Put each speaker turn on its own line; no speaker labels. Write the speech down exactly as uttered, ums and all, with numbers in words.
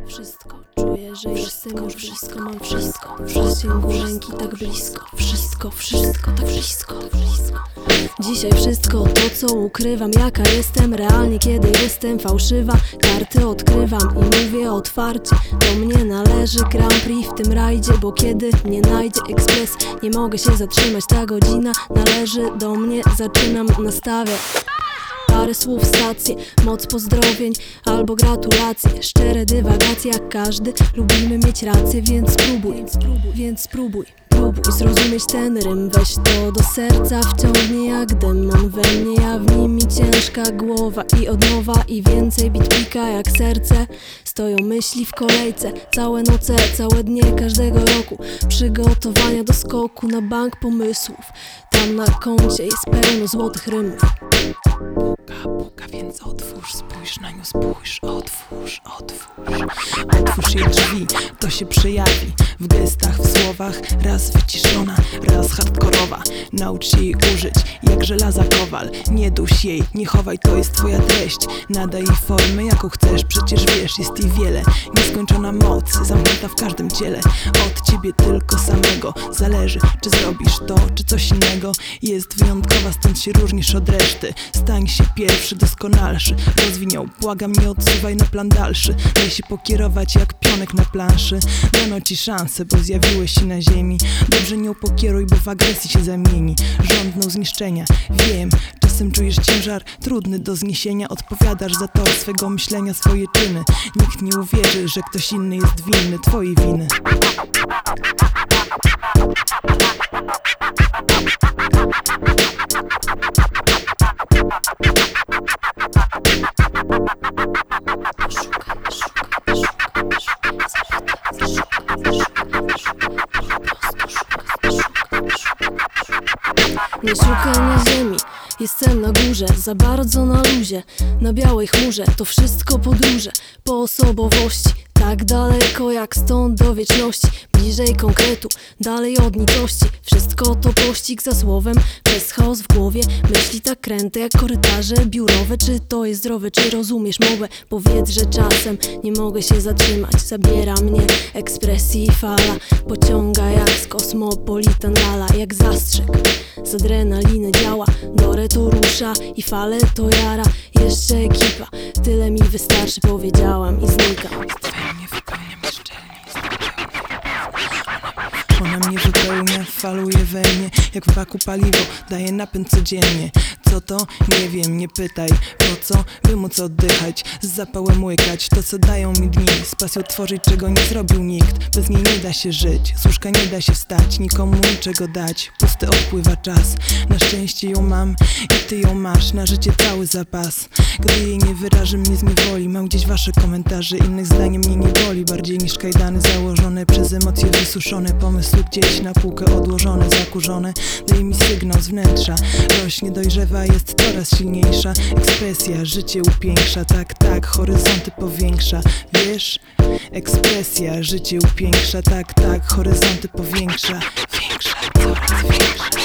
Wszystko, czuję, że jestem już wszystko, mam wszystko. W zasięgu ręki tak blisko. Wszystko, wszystko tak blisko. Dzisiaj wszystko to, co ukrywam, jaka jestem realnie, kiedy jestem fałszywa. Karty odkrywam i mówię otwarcie. Do mnie należy Grand Prix w tym rajdzie, bo kiedy mnie najdzie ekspres, nie mogę się zatrzymać. Ta godzina należy do mnie, zaczynam nastawiać parę słów, stację, moc pozdrowień albo gratulacje. Szczere dywagacje, jak każdy lubimy mieć rację, więc spróbuj, więc spróbuj, próbuj zrozumieć ten rym. Weź to do serca, wciągnie jak demon we mnie. Ja w nim i ciężka głowa i od nowa i więcej bit pika jak serce. Stoją myśli w kolejce, całe noce, całe dnie każdego roku. Przygotowania do skoku na bank pomysłów. Tam na koncie jest pełno złotych rymów.
Puka, puka, więc otwórz, spójrz na nią, spójrz, otwórz, otwórz. Otwórz jej drzwi, to się przejawi w gestach, w słowach. Raz wyciszona, raz hardkorowa. Naucz się jej użyć, jak żelaza kowal. Nie duś jej, nie chowaj, to jest twoja treść. Nadaj jej formy, jaką chcesz, przecież wiesz, jest jej wiele. Nieskończona moc, zamknięta w każdym ciele. Od ciebie tylko samego zależy, czy zrobisz to, czy coś innego. Jest wyjątkowa, stąd się różnisz od reszty. Stań się pierwszy, doskonalszy. Rozwin ją, błagam, nie odsuwaj na plan dalszy. Daj się pokierować jak pionek na planszy. Dano ci szansę, bo zjawiłeś się na ziemi. Dobrze nią pokieruj, bo w agresji się zamieni. Żądną zniszczenia, wiem. Czasem czujesz ciężar, trudny do zniesienia. Odpowiadasz za to swego myślenia, swoje czyny. Nikt nie uwierzy, że ktoś inny jest winny twojej winy.
Nie szukaj na ziemi, jestem na górze, za bardzo na luzie. Na białej chmurze to wszystko podróże po osobowości. Tak daleko jak stąd do wieczności, bliżej konkretu, dalej od nicości. Wszystko to pościg za słowem, przez chaos w głowie. Myśli tak kręte jak korytarze biurowe. Czy to jest zdrowe, czy rozumiesz mowę? Powiedz, że czasem nie mogę się zatrzymać. Zabiera mnie ekspresji i fala, pociąga jak z Kosmopolitan lala. Jak zastrzyk z adrenaliny działa, Dore to rusza i fale to jara. Jeszcze ekipa, tyle mi wystarczy, powiedziałam i znikam.
Ona mnie wypełnia, faluje we mnie jak w baku paliwo, daje napęd codziennie. Co to? Nie wiem, nie pytaj. Po co? By móc oddychać, z zapałem łykać to, co dają mi dni. Z pasją tworzyć, czego nie zrobił nikt. Bez niej nie da się żyć, z łóżka nie da się wstać, nikomu niczego dać. Pusty odpływa czas, na szczęście ją mam i ty ją masz, na życie cały zapas. Gdy jej nie wyrażę, mnie zniewoli. Mam gdzieś wasze komentarze, innych zdaniem mnie nie boli. Bardziej niż kajdany założone, przez emocje wysuszone. Pomysły gdzieś na półkę odłożone, zakurzone. Daj mi sygnał z wnętrza, rośnie, dojrzewa, jest coraz silniejsza. Ekspresja, życie upiększa, tak, tak, horyzonty powiększa. Wiesz? Ekspresja, życie upiększa, tak, tak, horyzonty powiększa. Większa, coraz większa.